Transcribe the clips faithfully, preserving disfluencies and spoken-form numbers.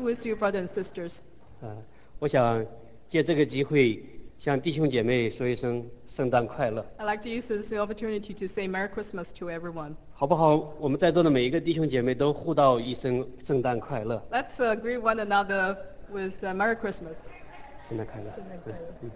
with you, brothers and sisters. 呃，我想借这个机会向弟兄姐妹说一声圣诞快乐， I'd like to use this opportunity to say Merry Christmas to everyone. 好不好？我们在座的每一个弟兄姐妹都互道一声圣诞快乐， Let's uh, greet one another with uh, Merry Christmas. 圣诞快乐。嗯嗯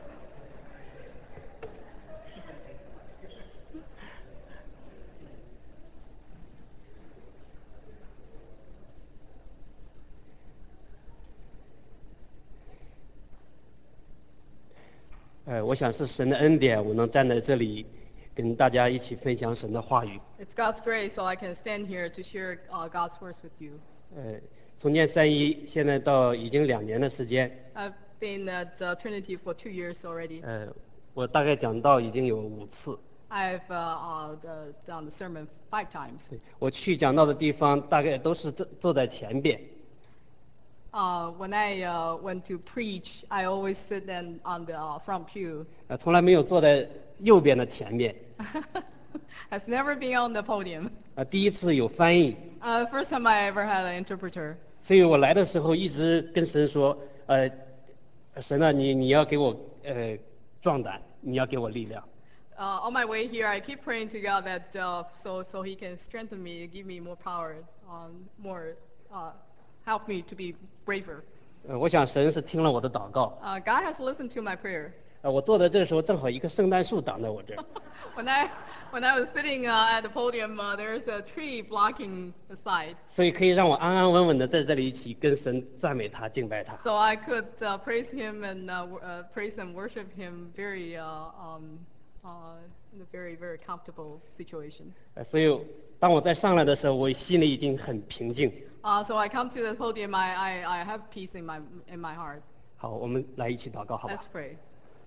呃，我想是神的恩典，我能站在这里，跟大家一起分享神的话语。 It's God's grace, so I can stand here to share uh, God's words with you. 呃，从念三一，现在到已经两年的时间， I've been at uh, Trinity for two years already. 呃，我大概讲到已经有五次。 I've uh, uh, the, done the sermon five times. 我去讲到的地方，大概都是坐坐在前边。 Uh, when I uh, went to preach, I always sit then on the uh, front pew. 呃，从来没有坐在右边的前面。 Has never been on the podium. 呃，第一次有翻译， Uh, first time I ever had an interpreter. 所以我来的时候一直跟神说，呃，神啊，你你要给我呃壮胆，你要给我力量。 Uh, on my way here, I keep praying to God that uh, so so He can strengthen me, give me more power, um, more uh, help me to be braver. 呃，我想神是听了我的祷告。 Uh, God has listened to my prayer. 呃，我坐的这个时候正好一棵圣诞树挡在我这儿， When I when I was sitting uh, at the podium, uh, there's a tree blocking the side, 所以可以让我安安稳稳的在这里一起跟神赞美他、敬拜他。 so I could uh, praise Him and uh, w- uh, praise and worship Him very uh, um, uh, in a very very comfortable situation. 呃，所以当我再上来的时候，我心里已经很平静。 Uh, so I come to the podium, I, I, I have peace in my in my heart. 好，我们来一起祷告，好吧 Let's？pray.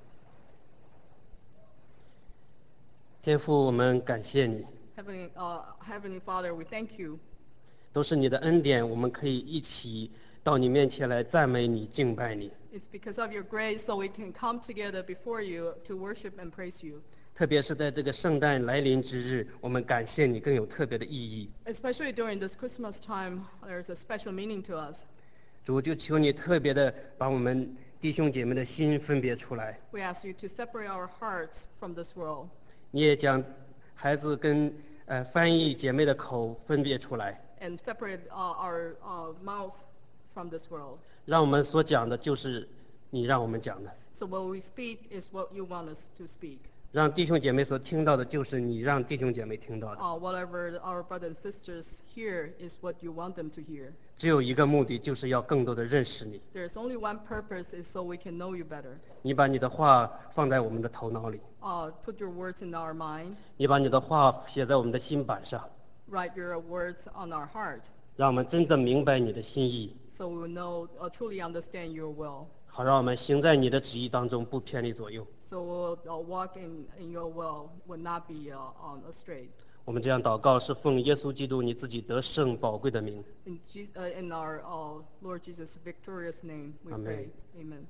天父，我们感谢你， Heavenly, uh, Heavenly Father, we thank you. 都是你的恩典，我们可以一起到你面前来赞美你、敬拜你。 It's because of your grace, so we can come together before you to worship and praise you. 特别是在这个圣诞来临之日，我们感谢你更有特别的意义。 Especially during this Christmas time, there's a special meaning to us. 主，就求你特别的把我们弟兄姐妹的心分别出来。 We ask you to separate our hearts from this world. 你也将孩子跟呃翻译姐妹的口分别出来， And separate uh, our uh, mouths from this world. 让我们所讲的就是你让我们讲的， So what we speak is what you want us to speak. 让弟兄姐妹所听到的就是你让弟兄姐妹听到的。 Uh, whatever our brothers and sisters hear is what you want them to hear. 只有一个目的，就是要更多的认识你。 There's only one purpose, is so we can know you better. 你把你的话放在我们的头脑里， Uh, put your words in our mind. 你把你的话写在我们的心板上， Write your words on our heart, 让我们真正明白你的心意， so we will know, uh, truly understand your will. 好让我们行在你的旨意当中，不偏离左右。 So we'll uh, walk in, in your will, will not be uh, on astray. 我们这样祷告，是奉耶稣基督你自己得胜宝贵的名。 In, Jesus, uh, in our uh, Lord Jesus' victorious name, we Amen. pray. Amen.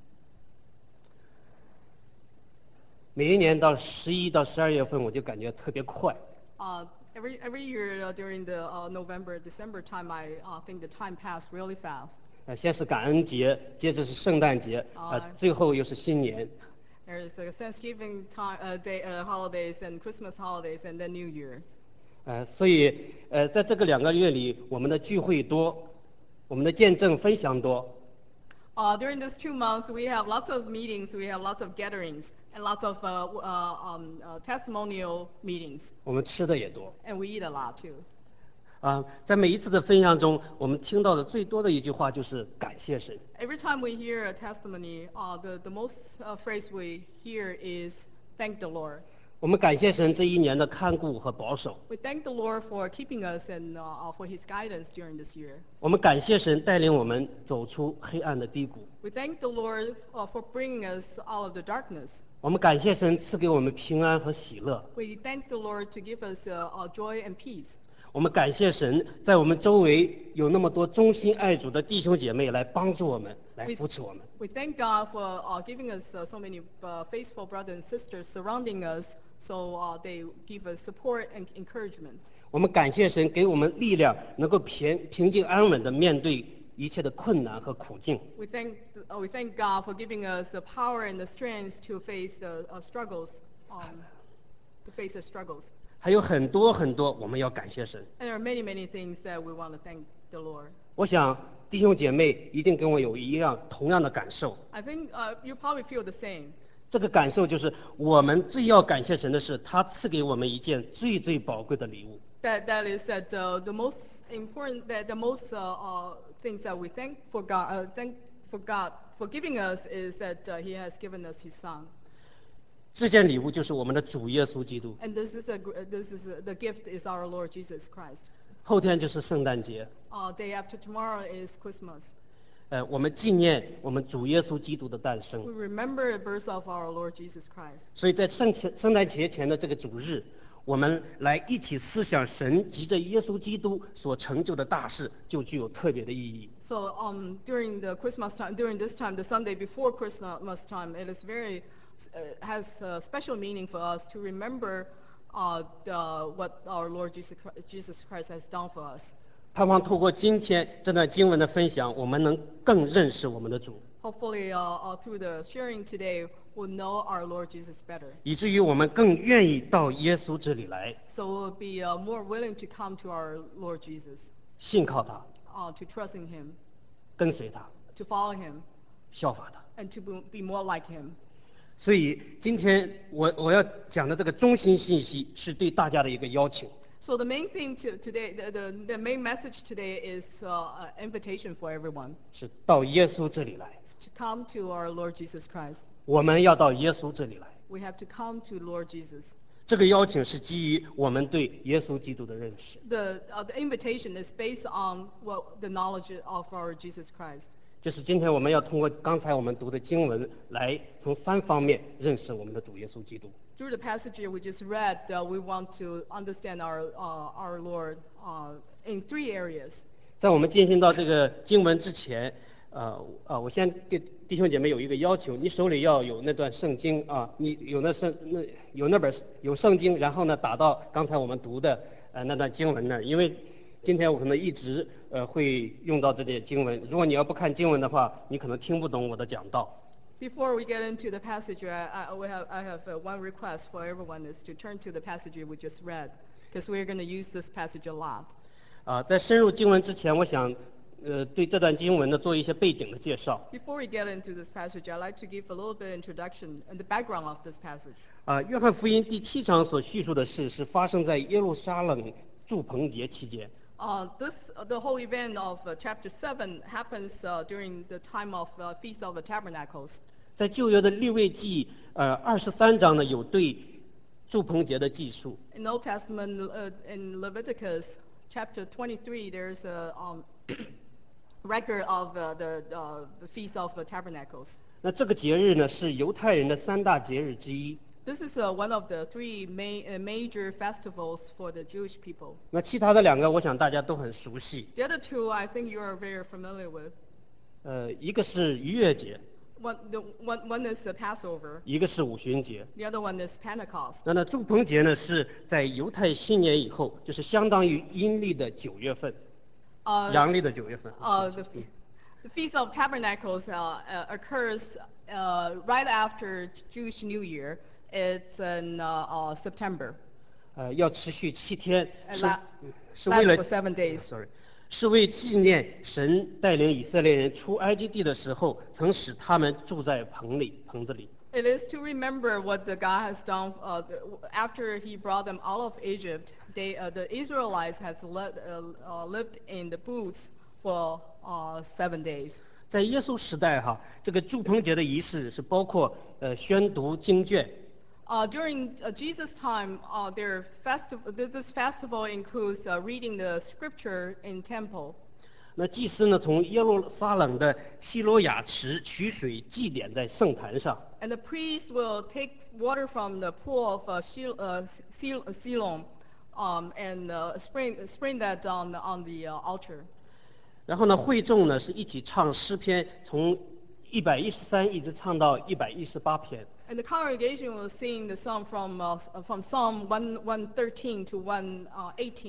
每一年到十一到十二月份，我就感觉特别快。 Uh, every every year uh, during the uh, November, December time, I uh, think the time passed really fast. 呃，先是感恩节，接着是圣诞节，呃，最后又是新年。 There's a Thanksgiving time, uh, day, uh, holidays and Christmas holidays, and then New Year's. 呃，所以呃，在这个两个月里，我们的聚会多，我们的见证分享多， Uh, during these two months, we have lots of meetings, we have lots of gatherings, and lots of uh, w- uh, um, uh, testimonial meetings, 我们吃的也多。 and we eat a lot too. 啊、在每一次的分享中，我们听到的最多的一句话就是感谢神。 Every time we hear a testimony, uh, the, the most uh, phrase we hear is, thank the Lord. 我们感谢神这一年的看顾和保守， We thank the Lord for keeping us and uh, for His guidance during this year. 我们感谢神带领我们走出黑暗的低谷， We thank the Lord uh, for bringing us out of the darkness. 我们感谢神赐给我们平安和喜乐， We thank the Lord to give us uh, uh, joy and peace. 我们感谢神在我们周围有那么多忠心爱主的弟兄姐妹来帮助我们，来扶持我们。 We thank God for uh, giving us uh, so many uh, faithful brothers and sisters surrounding us, so uh, they give us support and encouragement. 我们感谢神给我们力量，能够平平静安稳的面对一切的困难和苦境。 We thank, uh, we thank God for giving us the power and the strength to face the uh, struggles, um, to face the struggles. 还有很多很多我们要感谢神。 And there are many, many things that we want to thank the Lord. 我想弟兄姐妹一定跟我有一样同样的感受。 I think uh, you probably feel the same. 这个感受就是我们最要感谢神的是，他赐给我们一件最最宝贵的礼物。 That that is that uh, the most important, that the most uh, uh, things that we thank for God, uh, thank for God for giving us is that uh, He has given us His Son. 这件礼物就是我们的主耶稣基督。 And this is a gr- uh, this is a, the gift is our Lord Jesus Christ. 后天就是圣诞节， Uh, day after tomorrow is Christmas. 呃，我们纪念我们主耶稣基督的诞生 We。remember the birth of our Lord Jesus Christ. 所以在圣前圣诞节前的这个主日，我们来一起思想神藉着耶稣基督所成就的大事，就具有特别的意义。 So um, during the Christmas time, during this time, the Sunday before Christmas time, it is very uh, has a special meaning for us to remember uh, the, what our Lord Jesus Christ, Jesus Christ has done for us. 盼望透过今天这段经文的分享，我们能更认识我们的主， Hopefully, uh, uh, through the sharing today, we'll know our Lord Jesus better. 以至于我们更愿意到耶稣这里来， So we'll be uh, more willing to come to our Lord Jesus, 信靠他， uh, to trust in Him, 跟随他， to follow Him, 效法他。 and to be be more like Him. 所以今天我我要讲的这个中心信息，是对大家的一个邀请。 So the main thing to today, the, the, the main message today is uh, an invitation for everyone 是到耶稣这里来， to come to our Lord Jesus Christ. 我们要到耶稣这里来。 We have to come to Lord Jesus. 这个邀请是基于我们对耶稣基督的认识， The, uh, the invitation is based on what the knowledge of our Jesus Christ. 就是今天我们要通过刚才我们读的经文，来从三方面认识我们的主耶稣基督。 Through the passage we just read, uh, we want to understand our, uh, our Lord uh, in three areas. 在我们进行到这个经文之前，呃啊，我先对弟兄姐妹有一个要求，你手里要有那段圣经啊，你有那圣那有那本有圣经，然后呢打到刚才我们读的呃那段经文那儿，因为今天我可能一直呃会用到这些经文，如果你要不看经文的话，你可能听不懂我的讲道。 Before we get into the passage, I, I, we have, I have uh, one request for everyone is to turn to the passage we just read, because we're going to use this passage a lot. 啊，在深入经文之前，我想呃对这段经文呢做一些背景的介绍。 Before we get into this passage, I'd like to give a little bit introduction and the background of this passage. 啊，约翰福音第七章所叙述的事是发生在耶路撒冷住棚节期间。 Uh, this, uh, the whole event of uh, chapter seven happens uh, during the time of uh, Feast of the Tabernacles. 在旧约的利未记呃二十三章呢有对住棚节的记述。 In Old Testament, uh, in Leviticus chapter twenty-three, there's a um, record of uh, the, uh, the Feast of the Tabernacles. 那这个节日呢是犹太人的三大节日之一。 This is uh, one of the three ma uh, major festivals for the Jewish people. 那其他的两个，我想大家都很熟悉。 The other two, I think you are very familiar with. 呃，一个是逾越节， One, the, one, one is the Passover. 一个是五旬节。 The other one is Pentecost. 那呢，住棚节呢是在犹太新年以后，就是相当于阴历的九月份， Uh, 阳历的九月份。 uh, the, fe- the Feast of Tabernacles uh, uh, occurs uh, right after Jewish New Year. It's in uh, uh, September. 呃，要持续七天， And 是 la- 是为 lasts 了 for seven days. sorry，是为纪念神带领以色列人出埃及地的时候，曾使他们住在棚里棚子里。 It is to remember what the God has done uh, the, after He brought them out of Egypt. They, uh, the Israelites has le- uh, uh, lived in the booths for uh, seven days. 在耶稣时代哈，这个住棚节的仪式是包括呃宣读经卷， Uh, during uh, Jesus' time, uh, their festival, this festival includes uh, reading the scripture in temple. 那祭司呢从耶路撒冷的希罗亚池取水祭奠在圣坛上， And the priest will take water from the pool of uh, Shil- uh, Sil- uh, Siloam um, and uh, sprinkle, sprinkle that on, the- on the uh, altar. 然后呢会众呢是一起唱诗篇，从一百一十三一直唱到一百一十八篇。 And the congregation will sing the song from, uh, s- uh, from Psalm one, one thirteen to one eighteen.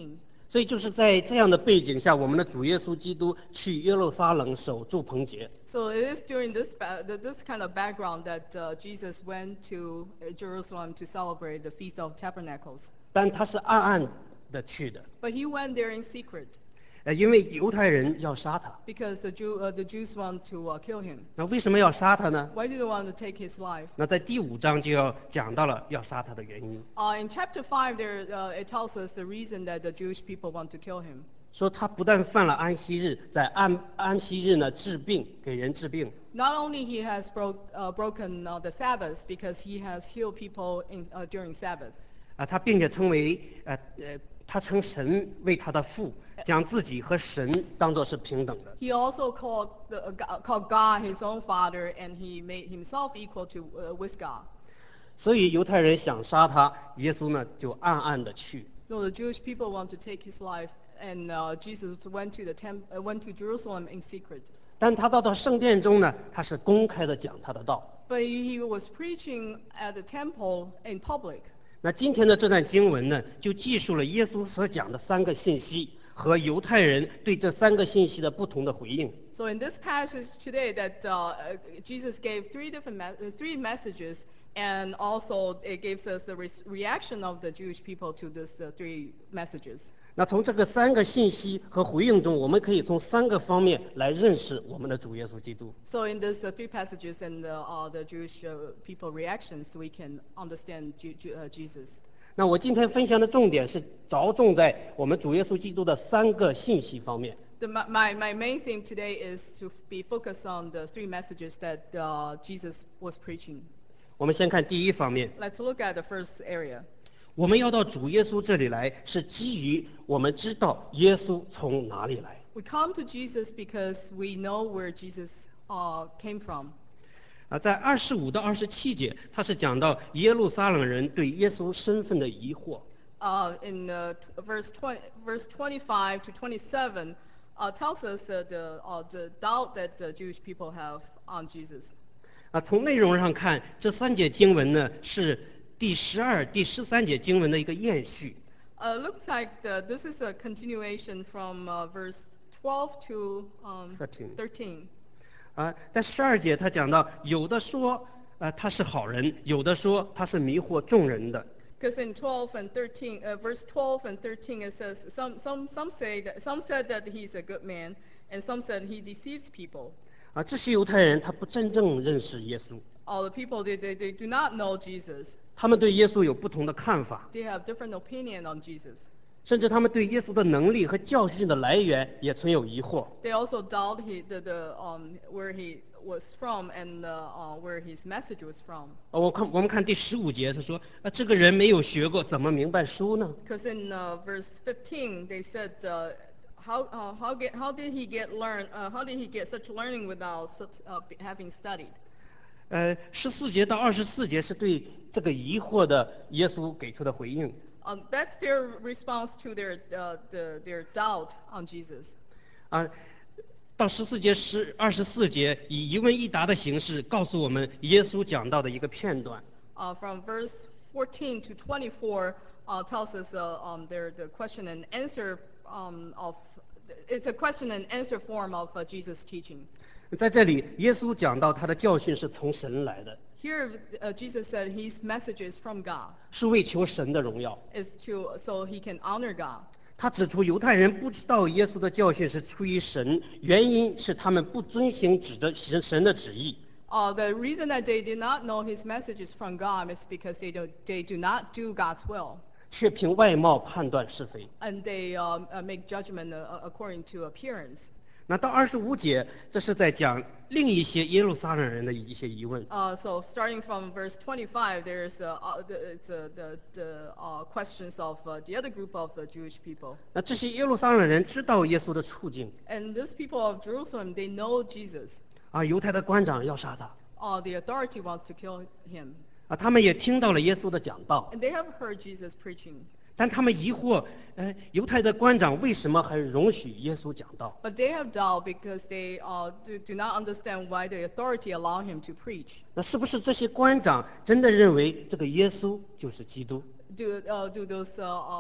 所以就是在这样的背景下，我们的主耶稣基督去耶路撒冷守住棚节。 So it is during this ba- th- this kind of background that uh, Jesus went to uh, Jerusalem to celebrate the Feast of Tabernacles. 但他是暗暗的去的， But he went there in secret 呃，因为犹太人要杀他。 because the, Jew, uh, the Jews want to uh, kill him. 那为什么要杀他呢？ Why do they want to take his life? 那在第五章就要讲到了要杀他的原因， Uh, in chapter five, there uh, it tells us the reason that the Jewish people want to kill him. 说他不但犯了安息日，在安安息日呢治病，给人治病， Not only he has broke, uh, broken uh, the Sabbath because he has healed people in, uh, during Sabbath. 啊，他并且称为呃呃，他称神为他的父，将自己和神当作是平等的。 He also called, the, uh, God- called God his own father, and he made himself equal to uh, with God. 所以犹太人想杀他，耶稣呢就暗暗的去。 So the Jewish people want to take his life, and uh, Jesus went to the temp- uh, went to Jerusalem in secret. 但他到到圣殿中呢，他是公开的讲他的道。 But he was preaching at the temple in public. 那今天的这段经文呢，就记述了耶稣所讲的三个信息和犹太人对这三个信息的不同的回应。 So in this passage today, that uh, uh, Jesus gave three different me- uh, three messages, and also it gives us the re- reaction of the Jewish people to these uh, three messages. 那从这个三个信息和回应中，我们可以从三个方面来认识我们的主耶稣基督。 So in these uh, three passages and the, uh, the Jewish uh, people reactions, we can understand Ju- Ju- uh, Jesus. 那我今天分享的重点是着重在我们主耶稣基督的三个信息方面。 The, my, my my main theme today is to be focused on the three messages that uh, Jesus was preaching. 我们先看第一方面， Let's look at the first area. 我们要到主耶稣这里来，是基于我们知道耶稣从哪里来。 We come to Jesus because we know where Jesus uh, came from. 啊，在二十五到二十七节，他是讲到耶路撒冷人对耶稣身份的疑惑。 Uh, in uh, t- verse twenty, verse twenty-five to twenty-seven, uh, tells us uh, the uh, the doubt that the Jewish people have on Jesus. 啊，从内容上看，这三节经文呢是第十二、第十三节经文的一个延续。 Uh, looks like the, this is a continuation from uh, verse twelve to um, Thirteen. thirteen. 啊，在十二节他讲到，有的说，呃，他是好人；有的说他是迷惑众人的。 Because in twelve and thirteen, uh, verse twelve and thirteen, it says some some some say that some said that he's a good man, and some said he deceives people. 啊，这些犹太人他不真正认识耶稣， All the people they, they, they do not know Jesus. 他们对耶稣有不同的看法， They have different opinion on Jesus. 甚至他们对耶稣的能力和教训的来源也存有疑惑。 They also doubt he, the, the, um, where he was from and uh, uh, where his message was from. 呃我看我们看第十五节，他说，啊，这个人没有学过，怎么明白书呢？ Because in uh, verse fifteen, they said, uh, how, uh, how, get, how did he get learn, uh, how did he get such learning without such, uh, having studied? 呃，十四节到二十四节是对这个疑惑的耶稣给出的回应。 Um, that's their response to their, uh, the, their doubt on Jesus. 啊，到十四节、十二十四节，以一问一答的形式告诉我们耶稣讲到的一个片段。 Uh, from verse fourteen to twenty-four uh, tells us uh, um, their, the question and answer um, of, it's a question and answer form of uh, Jesus' teaching. 在这里，耶稣讲到他的教训是从神来的， Here, uh, Jesus said his message is from God, 是为求神的荣耀。 is to, so he can honor God. 他指出犹太人不知道耶稣的教训是出于神，原因是他们不遵行指的神神的旨意。 Uh, the reason that they did not know his message is from God is because they do, they do not do God's will. 却凭外貌判断是非。 And they um, uh, make judgment uh, according to appearance. 那到二十五节，这是在讲另一些耶路撒冷人的一些疑问。 Uh, so starting from verse twenty-five, there's uh, uh, the, it's, uh, the, the uh, questions of uh, the other group of the Jewish people. 那这些耶路撒冷人知道耶稣的处境， And these people of Jerusalem, they know Jesus. 啊，犹太的官长要杀他， Uh, the authority wants to kill him. 啊，他们也听到了耶稣的讲道， And they have heard Jesus preaching. 但他们疑惑，呃，犹太的官长为什么还容许耶稣讲道？ But they have doubt because they uh, do, do not understand why the authority allow him to preach. 那是不是这些官长真的认为这个耶稣就是基督？ Do, uh, do those uh, uh,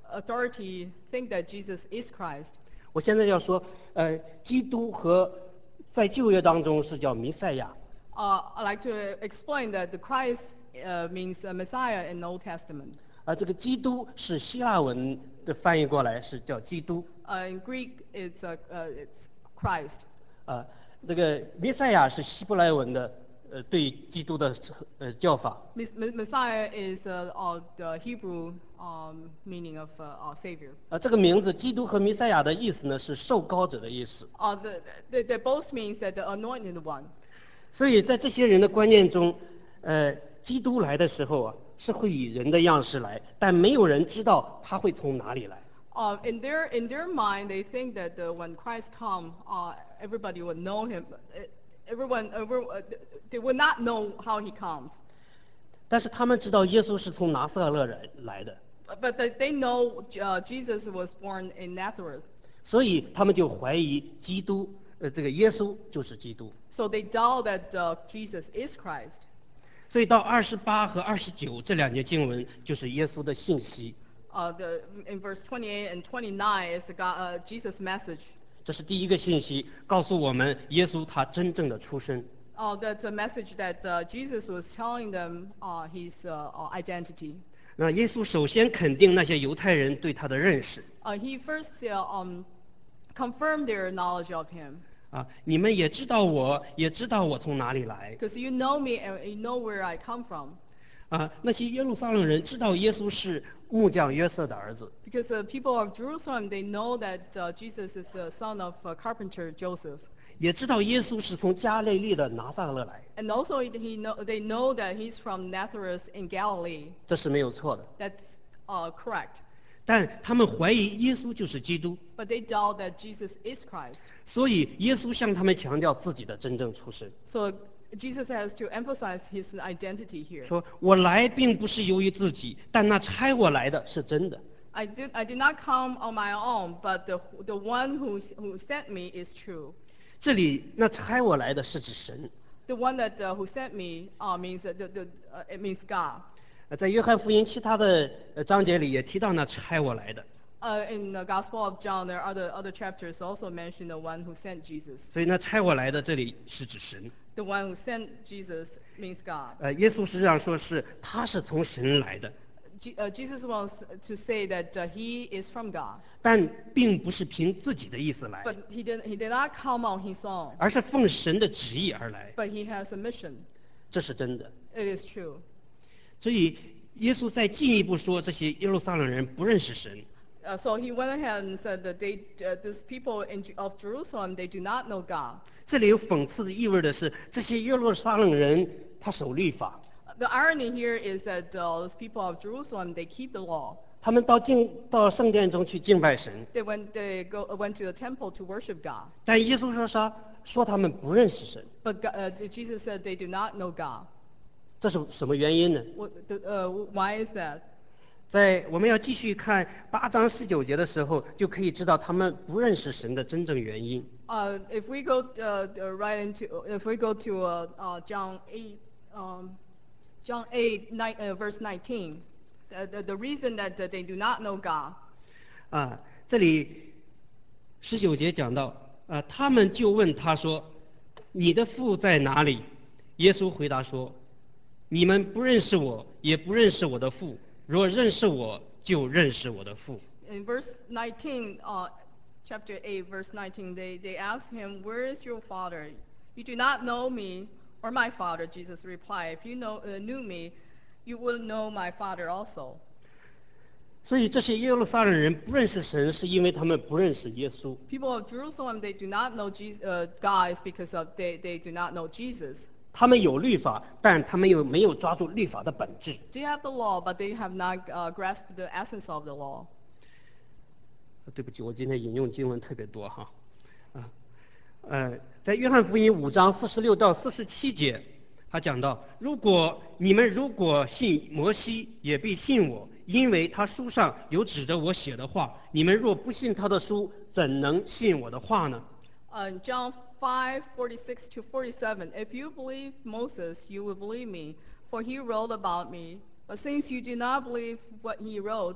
authority think that Jesus is Christ. 我现在要说，呃，基督和在旧约当中是叫弥赛亚， Uh, I'd like to explain that the Christ uh, means uh, Messiah in the Old Testament. 而这个基督是希腊文的翻译过来是叫基督， Uh, in Greek, it's, uh, uh, it's Christ. 啊，这个弥赛亚是希伯来文的，呃，对基督的呃叫法。 Mes- Me- Messiah is uh, uh, the Hebrew um, meaning of uh, uh, Savior. 啊，这个名字基督和弥赛亚的意思呢是受膏者的意思。 Uh, the, the, they both means that the anointed one. 所以在这些人的观念中，呃，基督来的时候啊，是会以人的样式来，但没有人知道他会从哪里来。 Uh, in their in their mind, they think that uh, when Christ come, uh, everybody would know him. Uh, Everyone, every, uh, they would not know how he comes. 但是他们知道耶稣是从拿撒勒来来的， But, but they, they know uh, Jesus was born in Nazareth. 所以他们就怀疑基督，呃，这个耶稣就是基督。 So they doubt that uh, Jesus is Christ. 所以到二十八和二十九这两节经文就是耶稣的信息， Uh, the, in verse twenty-eight and twenty-nine is the God, uh, Jesus' message. 这是第一个信息，告诉我们耶稣他真正的出身。 Uh, that's a message that uh, Jesus was telling them uh, his uh, uh, identity. 那耶稣首先肯定那些犹太人对他的认识 Uh, he first uh, um, confirmed their knowledge of him. 啊，你们也知道我，也知道我从哪里来 Because you know me and you know where I come from. 啊。那些耶路撒冷人知道耶稣是木匠约瑟的儿子， Because the people of Jerusalem, they know that uh, Jesus is the son of uh, carpenter Joseph. 也知道耶稣是从加利利的拿撒勒来， And also he know, they know that he's from Nazareth in Galilee. 这是没有错的。 That's uh, correct. 但他们怀疑耶稣就是基督， But they doubt that Jesus is Christ. 所以耶稣向他们强调自己的真正出身， So Jesus has to emphasize his identity here. 说我来并不是由于自己，但那差我来的是真的。 I did, I did not come on my own, but the, the one who, who sent me is true. 这里那差我来的是指神。 The one that uh, who sent me uh, means that the, the, uh, it means God. 呃在约翰福音其他的呃章节里也提到那差我来的， Uh, in the Gospel of John, there are other, other chapters also mention the one who sent Jesus. 所以那差我来的这里是指神。 The one who sent Jesus means God. 呃，耶稣实际上说是他是从神来的， Je- uh, Jesus wants to say that uh, he is from God, 但并不是凭自己的意思来， but he did, he did not come on his own, 而是奉神的旨意而来， but he has a mission. 这是真的。 It is true. 所以耶稣再进一步说，这些耶路撒冷人不认识神， Uh, so he went ahead and said that they, uh, these people in, Ju- of Jerusalem, they do not know God. 这里有讽刺的意味的是，这些耶路撒冷人他守律法， The irony here is that uh, those people of Jerusalem, they keep the law. 他们到敬到圣殿中去敬拜神， They went, they go, uh, went to the temple to worship God. 但耶稣说啥？说他们不认识神， But God, uh, Jesus said they do not know God. 这是什么原因呢？ What, the, uh, why is that? 在我们要继续看八章十九节的时候，就可以知道他们不认识神的真正原因。 Uh, if we go uh, uh, right into, if we go to uh, uh, John eight, um, John eight, nine, uh, verse nineteen, the, the, the reason that uh, they do not know God. 啊，这里十九节讲到，啊，他们就问他说：“你的父在哪里？”耶稣回答说：“你们不认识我，也不认识我的父。若认识我，就认识我的父。” In verse nineteen, uh, chapter eight, verse nineteen, they, they asked him, "Where is your father? You do not know me or my father." Jesus replied, "If you know, uh, knew me, you would know my father also." 所以这些耶路撒冷人不认识神，是因为他们不认识耶稣。 People of Jerusalem, they do not know Jesus, uh, God is because of they, they do not know Jesus. 他们有律法，但他们又没有抓住律法的本质。 They have the law, but they have not uh, grasped the essence of the law. 对不起，我今天引用经文特别多哈，啊，呃，在约翰福音五章四十六到四十七节，他讲到：如果你们如果信摩西，也必信我，因为他书上有指着我写的话。你们若不信他的书，怎能信我的话呢？ Uh, in John five, forty-six to forty-seven, if you believe Moses, you will believe me, for he wrote about me. But since you do not believe what he wrote,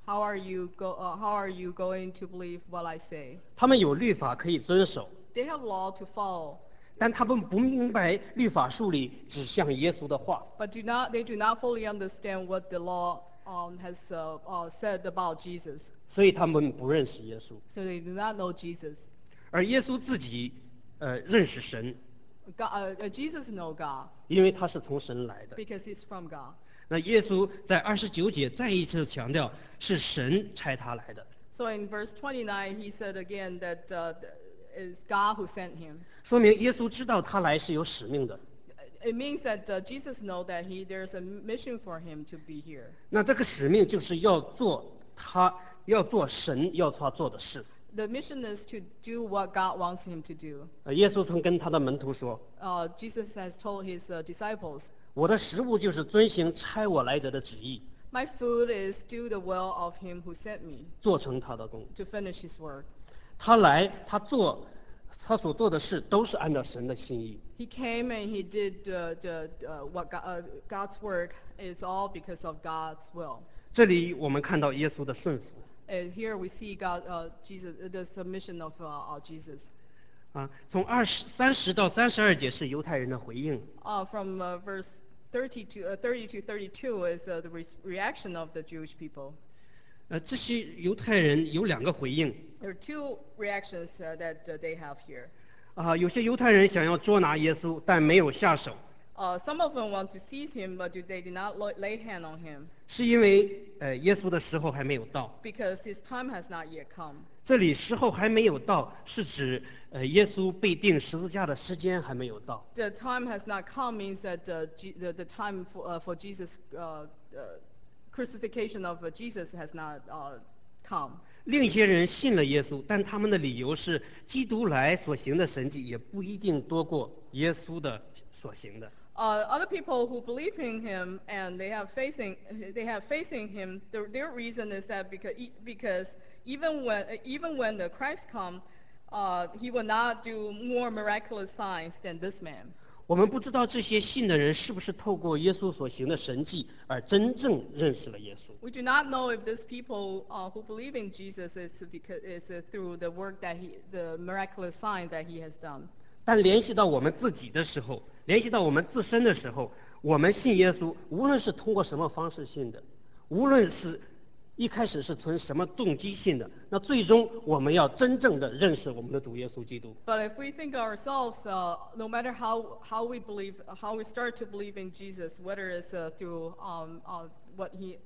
How are you go? Uh, how are you going to believe what I say? 他们有律法可以遵守， They have law to follow, 但他们不明白律法书里指向耶稣的话。 but do not. They do not fully understand what the law um, has uh, uh, said about Jesus. 所以他们不认识耶稣， So they do not know Jesus. 而耶稣自己，呃，认识神， God, uh, uh, Jesus know God 因为他是从神来的。 because he's from God. 那耶稣在二十九节再一次强调，是神差他来的， So in verse twenty-nine, he said again that uh, it's God who sent him. 说明耶稣知道他来是有使命的。 It means that uh, Jesus know that he there's a mission for him to be here. 那这个使命就是要做他要做神要他做的事。 The mission is to do what God wants him to do. 呃，耶稣曾跟他的门徒说 Uh, Jesus has told his uh, disciples, 我的食物就是遵行差我来者的旨意， "My food is do the will of him who sent me 做成他的功。 to finish his work." 他来，他做，他所做的事都是按照神的心意。 He came and he did uh, the, uh, what God, uh, God's work is all because of God's will. 这里我们看到耶稣的顺服 And here we see God, uh, Jesus, the submission of uh, uh, Jesus. 啊，从二十三十到三十二节是犹太人的回应， Uh, from uh, verse thirty to uh, thirty to thirty-two is uh, the re- reaction of the Jewish people. 呃，这些犹太人有两个回应 There are two reactions uh, that uh, they have here. 啊，有些犹太人想要捉拿耶稣，但没有下手， Uh, some of them want to seize him, but they did not lo- lay hand on him 是因为呃耶稣的时候还没有到。 because his time has not yet come. 这里时候还没有到，是指呃耶稣被钉十字架的时间还没有到。 The time has not come means that uh, G- the, the time for, uh, for Jesus' uh, uh, crucifixion of uh, Jesus has not uh, come. 另一些人信了耶稣，但他们的理由是，基督来所行的神迹也不一定多过耶稣的所行的。 Uh, other people who believe in him and they have facing they have facing him. Their, their reason is that because e- because even when even when the Christ come, uh, he will not do more miraculous signs than this man. 我们不知道这些信的人是不是透过耶稣所行的神迹而真正认识了耶稣。 We do not know if these people uh, who believe in Jesus is because is uh, through the work that he the miraculous sign that he has done. 但联系到我们自己的时候，联系到我们自身的时候，我们信耶稣，无论是通过什么方式信的，无论是一开始是存什么动机信的，那最终我们要真正的认识我们的主耶稣基督。 But if we think ourselves, uh, no matter how, how we believe, how we start to believe in Jesus, whether it's uh, through um, uh, what he,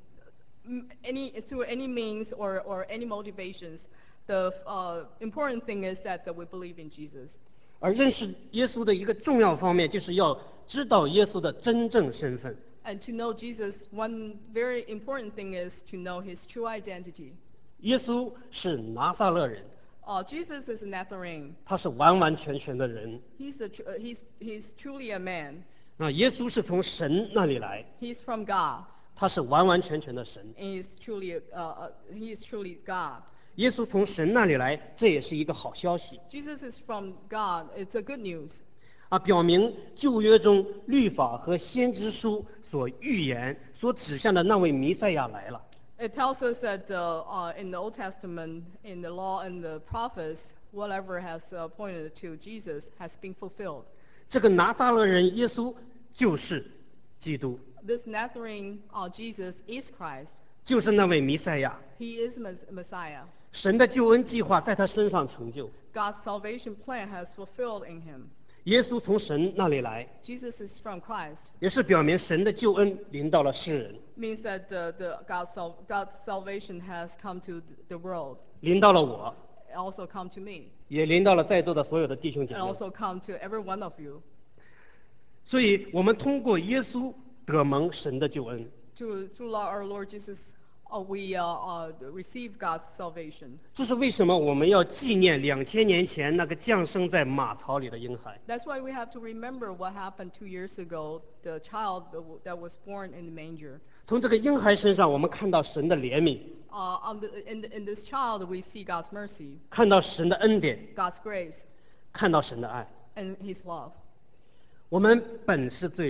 m- any through any means or, or any motivations, the uh, important thing is that, that we believe in Jesus. 而认识耶稣的一个重要方面，就是要知道耶稣的真正身份。 And to know Jesus, one very important thing is to know his true identity. 耶稣是拿撒勒人， Uh, Jesus is a Nazarene. 他是完完全全的人。 He's, a, tr- uh, he's, he's truly a man. 那耶稣是从神那里来， He's from God. 他是完完全全的神。 And he's truly, uh, uh, he is truly God. 耶稣从神那里来，这也是一个好消息 Jesus is from God. It's a good news. 啊，表明旧约中律法和先知书所预言、所指向的那位弥赛亚来了。 It tells us that uh, uh, in the Old Testament, in the law and the prophets, whatever has uh, pointed to Jesus has been fulfilled. 这个拿撒勒人耶稣就是基督， This Nazarene uh, Jesus is Christ. 就是那位弥赛亚。 He is Mes- Messiah. 神的救恩计划在他身上成就。 God's salvation plan has fulfilled in him. 耶稣从神那里来， Jesus is from Christ. 也是表明神的救恩临到了世人， Means that uh, the God's, sal- God's salvation has come to th- the world. 临到了我， It also come to me. 也临到了在座的所有的弟兄姐 And 妹。 also come to every one of you. 所以，我们通过耶稣得蒙神的救恩。 To, through our Lord Jesus, uh, we uh, uh, receive God's salvation. 这是为什么我们要纪念两千年前那个降生在马槽里的婴孩？ That's why we have to remember what happened two years ago, the child that w- that was born in the manger. 从这个婴孩身上，我们看到神的怜悯， Uh, on the, in, in this child, we see God's mercy, 看到神的恩典， God's grace, 看到神的爱。 and his love. 我们本是罪人，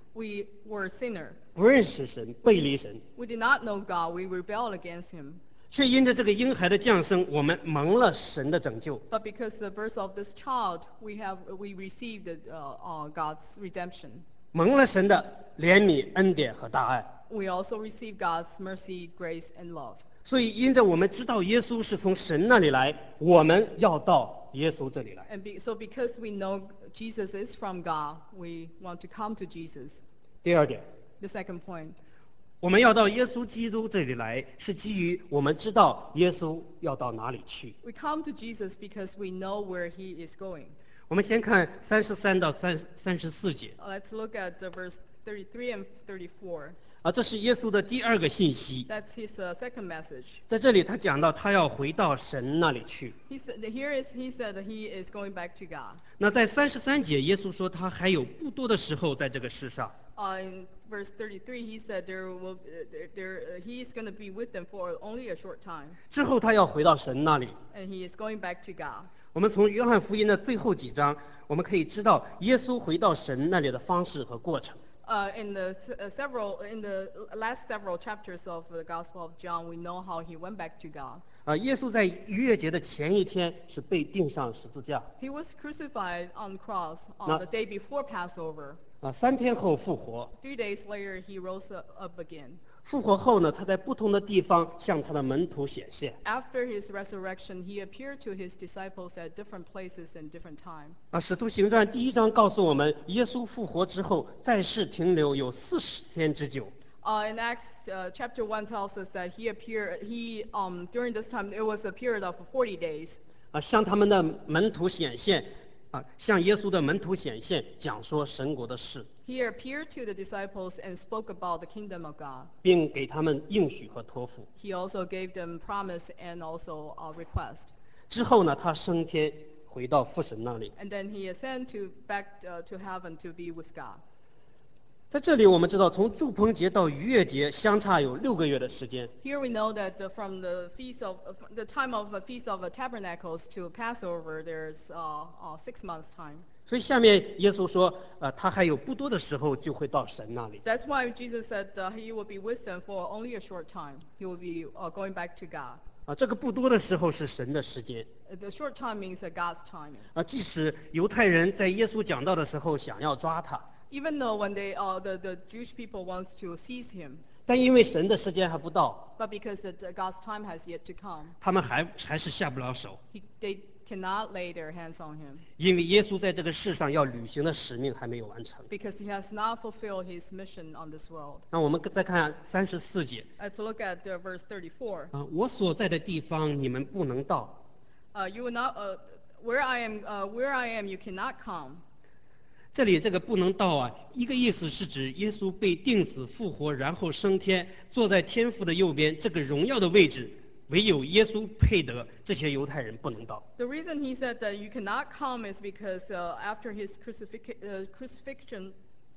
We were a sinner. 不认识神，背离神， We did not know God. We rebelled against him. 却因着这个婴孩的降生，我们蒙了神的拯救。 But because the birth of this child, we have we received uh, uh, God's redemption. 蒙了神的怜悯、恩典和大爱。 We also receive God's mercy, grace, and love. 所以，因着我们知道耶稣是从神那里来，我们要到耶稣这里来。 And be, so because we know Jesus is from God, we want to come to Jesus. 第二点， The second point, 我们要到耶稣基督这里来，是基于我们知道耶稣要到哪里去。 we come to Jesus because we know where he is going. 我们先看三十三到三三十四节 Uh, let's look at uh, verse thirty-three and thirty-four. 啊，这是耶稣的第二个信息。 That's his uh, second message. 在这里，他讲到他要回到神那里去。 He said, here is, he said that he is going back to God. 那在三十三节，耶稣说他还有不多的时候在这个世上。 Uh, in verse thirty-three, he said there will, uh, there, there, uh, he is going to be with them for only a short time, 之后他要回到神那里。 and he is going back to God. 我们从约翰福音的最后几章，我们可以知道耶稣回到神那里的方式和过程。 Uh, in the se- uh, several, in the last several chapters of the Gospel of John, we know how he went back to God. 啊，耶稣在逾越节的前一天是被钉上十字架， He was crucified on the cross on Now- the day before Passover. 啊，三天后复活。 Three days later, he rose up, up again. 复活后呢，他在不同的地方向他的门徒显现。 After his resurrection, he appeared to his disciples at different places and different time. 啊，使徒行传第一章告诉我们，耶稣复活之后在世停留有四十天之久。 Uh, in Acts uh, chapter one tells us that he appeared, he, um, during this time, it was a period of forty days. 啊，向他们的门徒显现，啊，向耶稣的门徒显现，讲说神国的事， He appeared to the disciples and spoke about the kingdom of God. 并给他们应许和托付。 He also gave them promise and also a request. 之后呢，他升天回到父神那里。 And then he ascended to, back uh, to heaven to be with God. 在这里，我们知道从祝棚节到逾越节相差有六个月的时间。 Here we know that uh, from the feast of uh, the time of the feast of the tabernacles to Passover, there's uh, uh, six months time. 所以下面耶稣说，呃，他还有不多的时候就会到神那里。 That's why Jesus said uh, he will be with them for only a short time. He will be uh, going back to God. 啊，这个不多的时候是神的时间。 Uh, The short time means uh, God's timing. 啊，即使犹太人在耶稣讲道的时候想要抓他， Even though when they, uh, the, the Jewish people wants to seize him, 但因为神的时间还不到， but because it, uh, God's time has yet to come, 他们还还是下不了手。 he, they cannot lay their hands on him 因为耶稣在这个世上要履行的使命还没有完成。 because he has not fulfilled his mission on this world. 那我们再看三十四节， Let's look at uh, verse thirty-four. 啊，我所在的地方你们不能到。 Uh, you will not, uh, where I am, uh, where I am, you cannot come. 这里这个不能到啊，一个意思是指耶稣被钉死、复活，然后升天，坐在天父的右边，这个荣耀的位置，唯有耶稣配得，这些犹太人不能到。 The reason he said that you cannot come is because uh, after his crucific- uh, crucifixion,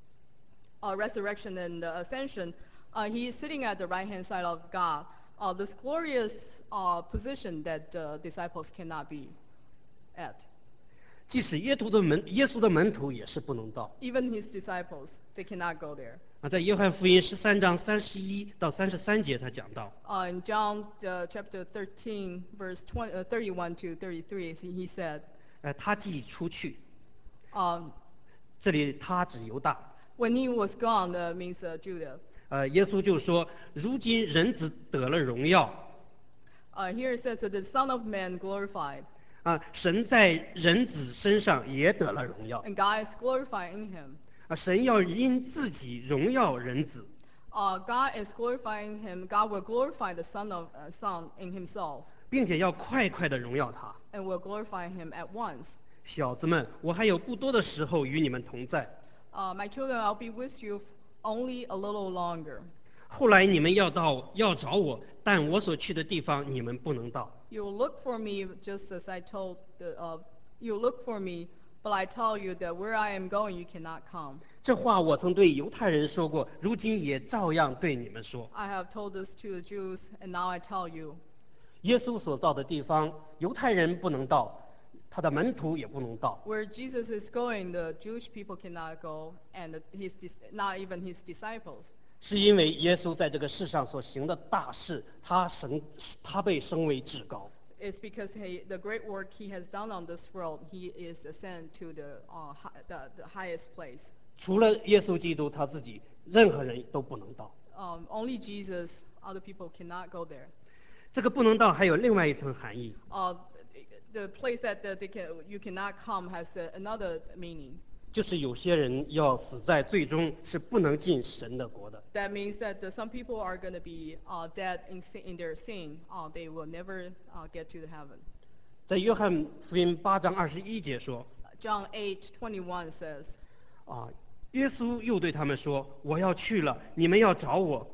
uh, resurrection, and uh, ascension, uh, he is sitting at the right-hand side of God. Uh, this glorious uh, position that uh, disciples cannot be at. 即使耶稣的门，耶稣的门徒也是不能到。 Even his disciples, they cannot go there. 啊，在约翰福音十三章三十一到三十三节，他讲到， Uh, in John uh, chapter thirteen, verse twenty, uh, thirty-one to thirty-three, he he said, 呃，他既出去， um, 这里他指犹大， when he was gone, uh, means uh, Judah. 呃，耶稣就说，如今人子得了荣耀， Uh, here it says that the Son of Man glorified, 啊，神在人子身上也得了荣耀， and God is glorified in him. 啊，神要因自己荣耀人子， Uh, God is glorifying him. God will glorify the Son of uh, Son in himself, 并且要快快的荣耀他。 and will glorify him at once. 小子们，我还有不多的时候与你们同在， Uh, my children, I'll be with you only a little longer. 后来你们要到要找我，但我所去的地方你们不能到。 You will look for me just as I told the, uh, you look for me, but I tell you that where I am going, you cannot come. 这话我曾对犹太人说过，如今也照样对你们说。 I have told this to the Jews, and now I tell you. 耶稣所到的地方，犹太人不能到， 他的门徒也不能到。 Where Jesus is going, the Jewish people cannot go, and his dis- not even his disciples. 是因为耶稣在这个世上所行的大事，他升，他被升为至高。 It's because he, the great work he has done on this world, he is ascended to the, uh, hi, the, the highest place. 除了耶稣基督他自己，任何人都不能到。 Um, only Jesus, other people cannot go there. 这个不能到还有另外一层含义， Uh, the place that the, they can, you cannot come has uh, another meaning. 就是有些人要死在最终是不能进神的国的。 That means that uh, some people are going to be uh, dead in, sin, in their sin. Uh, they will never uh, get to the heaven. 在约翰福音八章二十一节说， John eight twenty-one says, 啊，耶稣又对他们说：“我要去了，你们要找我。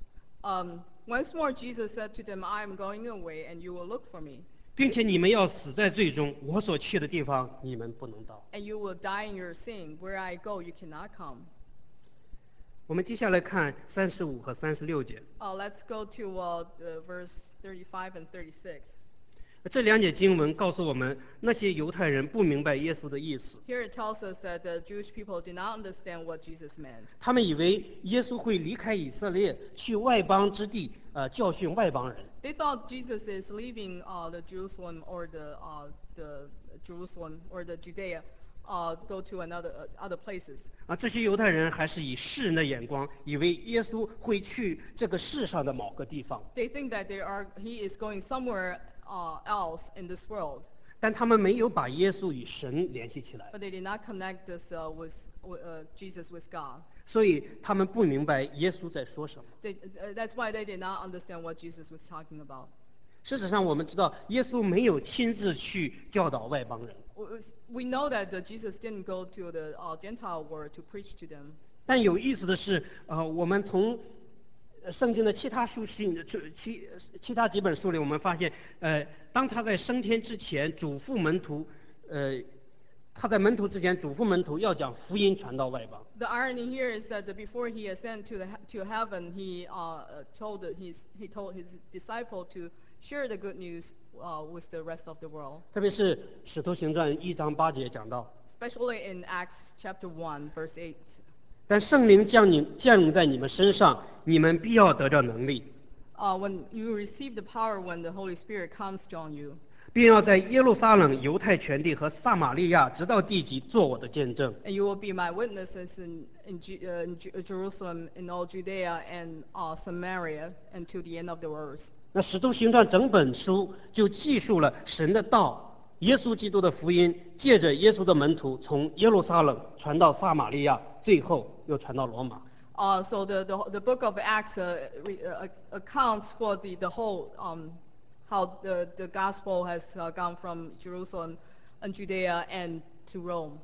um, once more Jesus said to them, I am going away and you will look for me, 并且你们要死在最终，我所去的地方你们不能到。 and you will die in your sin. Where I go, you cannot come. ” 我们接下来看三十五和三十六节， Uh, let's go to uh, uh, verse thirty-five and thirty-six. 这两节经文告诉我们，那些犹太人不明白耶稣的意思， Here it tells us that the Jewish people did not understand what Jesus meant. 他们以为耶稣会离开以色列，去外邦之地，呃，教训外邦人。 They thought Jesus is leaving uh, the Jerusalem or the, uh, the Jerusalem or the Judea, uh, go to another uh, other places. 啊，这些犹太人还是以世人的眼光，以为耶稣会去这个世上的某个地方， They think that they are, he is going somewhere uh, else in this world, 但他们没有把耶稣与神联系起来， but they did not connect this uh, with, with uh, Jesus with God. 所以他们不明白耶稣在说什么。 They, uh, that's why they did not understand what Jesus was talking about. 事实上，我们知道耶稣没有亲自去教导外邦人， We know that uh, Jesus didn't go to the uh, Gentile world to preach to them. 但有意思的是，呃，我们从呃圣经的其他书信、其其他几本书里，我们发现，呃，当他在升天之前嘱咐门徒，呃，他在门徒之前嘱咐门徒要将福音传到外邦。 The irony here is that before he ascended to the he- to heaven, he uh, uh, told his he told his disciple to share the good news uh, with the rest of the world. 特别是《使徒行传》一章八节讲到， Especially in Acts chapter one, verse eight. 但圣灵降临降临在你们身上，你们必要得着能力， Uh, when you receive the power when the Holy Spirit comes on you, 并要在耶路撒冷、犹太全地和撒玛利亚，直到地极，做我的见证。 and you will be my witnesses in in, Ju- uh, in Ju- Jerusalem, in all Judea and uh, Samaria, and to the end of the earth. 那《使徒行传》整本书就记述了神的道，耶稣基督的福音，借着耶稣的门徒从耶路撒冷传到撒玛利亚，最后又传到罗马。 Uh, so the, the the book of Acts uh, re, uh, accounts for the the whole um, how the the gospel has uh, gone from Jerusalem and Judea and to Rome.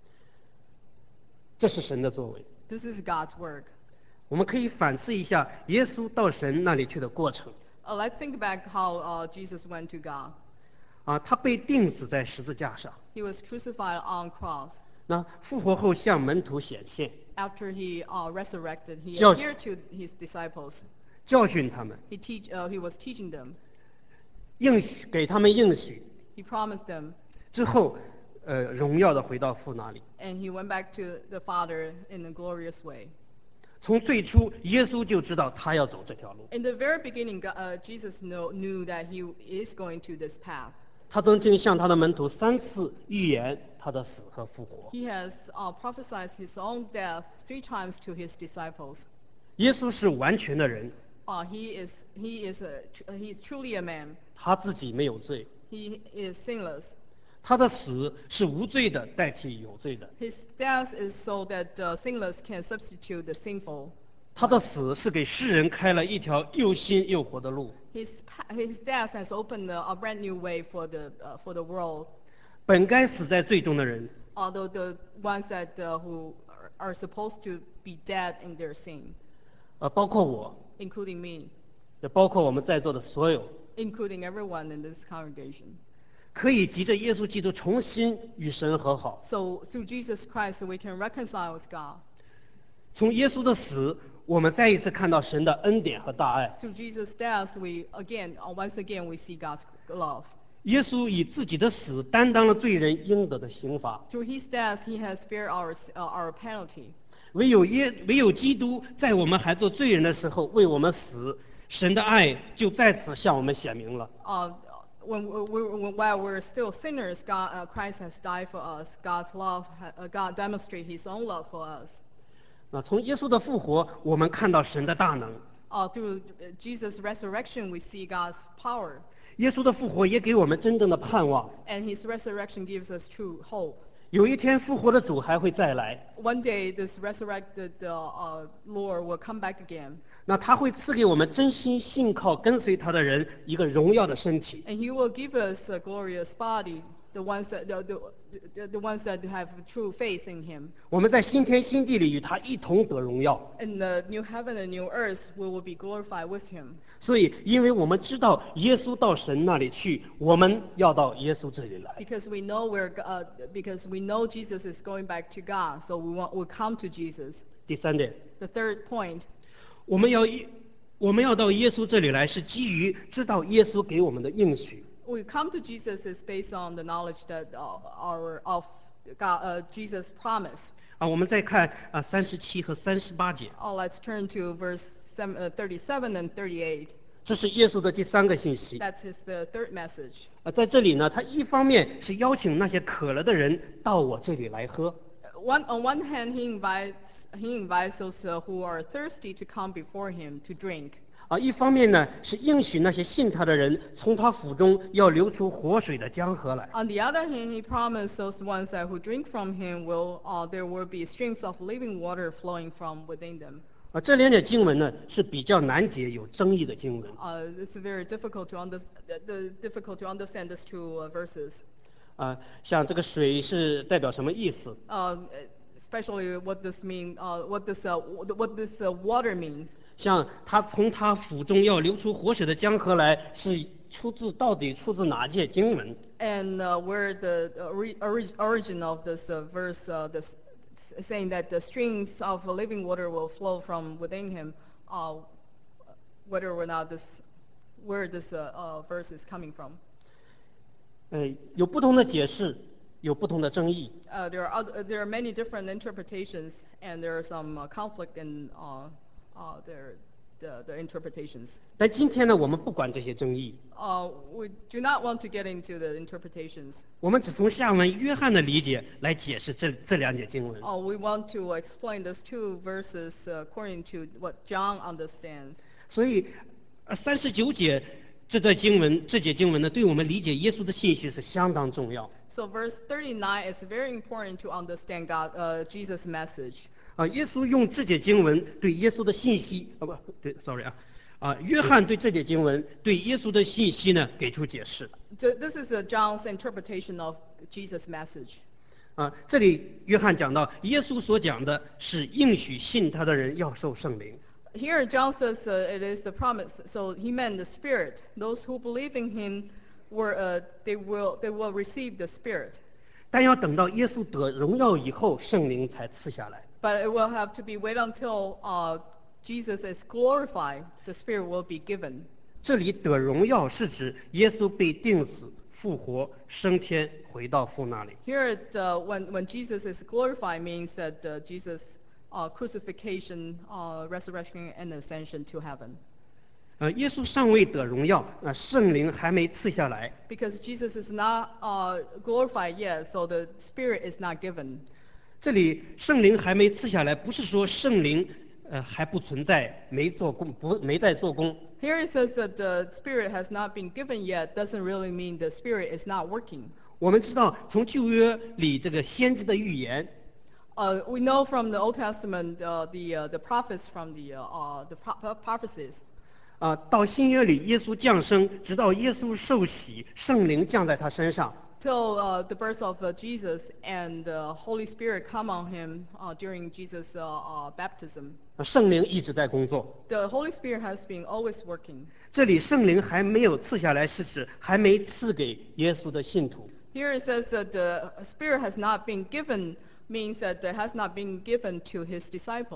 这是神的作为。 This is God's work. 我们可以反思一下耶稣到神那里去的过程。 Uh, let's think back how uh, Jesus went to God. 啊，他被钉死在十字架上， He was crucified on cross. 那复活后向门徒显现， After he uh, resurrected, he Judge. appeared to his disciples. 教训他们， He teach uh, he was teaching them. 应许给他们应许 He promised them, 之后，呃，荣耀的回到父那里。 and he went back to the Father in a glorious way. 从最初，耶稣就知道他要走这条路。 In the very beginning, God- uh, Jesus know, knew that he is going to this path. 他曾经向他的门徒三次预言他的死和复活。 He has uh, prophesied his own death three times to his disciples. 耶稣是完全的人， Uh, he is he is a, tr- he is truly a man. 他自己没有罪， He is sinless. 他的死是无罪的代替有罪的， His death is so that uh, sinless can substitute the sinful. 他的死是给世人开了一条又新又活的路。 His pa- his death has opened a, a brand new way for the uh, for the world. 本该死在罪中的人， Although the ones that uh, who are, are supposed to be dead in their sin, 呃，包括我， including me, 也包括我们在座的所有， including everyone in this congregation. 可以藉着耶稣基督重新与神和好。 So through Jesus Christ, we can reconcile with God. 从耶稣的死，我们再一次看到神的恩典和大爱。 Through Jesus' death, we again, uh, once again, we see God's love. 耶稣以自己的死担当了罪人应得的刑罚。 Through his death, he has spared our, uh, our penalty. 唯有耶唯有基督在我们还做罪人的时候为我们死，神的爱就在此向我们显明了。 Uh, when, we when, while we're still sinners, God, uh, Christ has died for us. God's love, ha- uh, God demonstrates his own love for us. 啊，从耶稣的复活，我们看到神的大能。 Uh, through Jesus' resurrection, we see God's power. 耶稣的复活也给我们真正的盼望。 And his resurrection gives us true hope. 有一天复活的主还会再来， One day, this resurrected uh, uh, Lord will come back again. 那他会赐给我们真心信靠跟随他的人一个荣耀的身体。 And he will give us a glorious body, the ones that, the, the, the, the ones that have true faith in him. 我们在新天新地里与他一同得荣耀。 In the new heaven and new earth, we will be glorified with him. 所以，因为我们知道耶稣到神那里去，我们要到耶稣这里来。 Because we know we're, uh, because we know Jesus is going back to God, so we want, we come to Jesus. 第三点， The third point, 我们要一我们要到耶稣这里来，是基于知道耶稣给我们的应许。 we come to Jesus is based on the knowledge that uh, our of God, uh, Jesus' promise. 啊，我们再看啊三十七和三十八节， Oh, let's turn to verse seven, uh, thirty-seven and thirty-eight. 这是耶稣的第三个信息。 That's his the third message. 啊，在这里呢，他一方面是邀请那些渴了的人到我这里来喝， One, on one hand, he invites he invites those uh, who are thirsty to come before him to drink. 啊，一方面呢是应许那些信他的人，从他腹中要流出活水的江河来。 On the other hand, he promised those ones that who drink from him will uh, there will be streams of living water flowing from within them. 啊，这两点经文呢是比较难解、有争议的经文。 Uh, it's very difficult to under, the, the difficult to understand these two uh, verses. 啊，像这个水是代表什么意思？ Uh, especially what this mean, uh, what this uh, what this uh, water means. 像他从他腹中要流出活水的江河来，是出自到底出自哪届经文？ And uh, where the ori- ori- origin of this uh, verse, uh, this saying that the streams of living water will flow from within him, uh, whether or not this, where this uh, uh, verse is coming from. 呃，有不同的解释，有不同的争议。 Uh, there are other, there are many different interpretations, and there are some uh, conflict in uh, uh, their the, the interpretations. 但今天呢，我们不管这些争议， Uh, we do not want to get into the interpretations. 我们只从下文约翰的理解来解释这这两节经文。 Uh, we want to explain these two verses uh, according to what John understands. 所以，呃，三十九节这段经文，这节经文呢，对我们理解耶稣的信息是相当重要。 So verse thirty-nine is very important to understand God, uh, Jesus' message. 啊，耶稣用这节经文对耶稣的信息，啊不对，sorry 啊，啊，约翰对这节经文对耶稣的信息呢给出解释。 So this is uh, John's interpretation of Jesus' message. 啊，这里约翰讲到，耶稣所讲的是应许信他的人要受圣灵。 Here John says uh, it is the promise. So he meant the Spirit. Those who believe in him were uh, they will they will receive the Spirit. 但要等到耶稣得荣耀以后，圣灵才赐下来。 But it will have to be wait until uh, Jesus is glorified. The Spirit will be given. 这里得荣耀是指耶稣被钉死、复活、升天，回到父那里。 Here, it, uh, when when Jesus is glorified, means that uh, Jesus' uh, crucifixion, uh, resurrection, and ascension to heaven. 呃，耶稣尚未得荣耀，那、圣灵还没赐下来。 Because Jesus is not uh, glorified yet, so the Spirit is not given. 这里圣灵还没赐下来，不是说圣灵呃还不存在，没做工，不没在做工。 Here it says that the Spirit has not been given yet. Doesn't really mean the Spirit is not working. 我们知道从旧约里这个先知的预言， Uh, we know from the Old Testament uh, the uh, the prophets from the uh, uh, the pro- prophecies. 啊、到新约里耶稣降生，直到耶稣受洗，圣灵降在他身上。 Till uh, the birth of uh, Jesus and the Holy Spirit come on him uh, during Jesus' uh, uh, baptism. 啊圣灵一直在工作。 The Holy Spirit has been always working. 这里圣灵还没有赐下来，是指还没赐给耶稣的信徒。 Here it says that the Spirit has not been given, means that it has not been given to his disciples.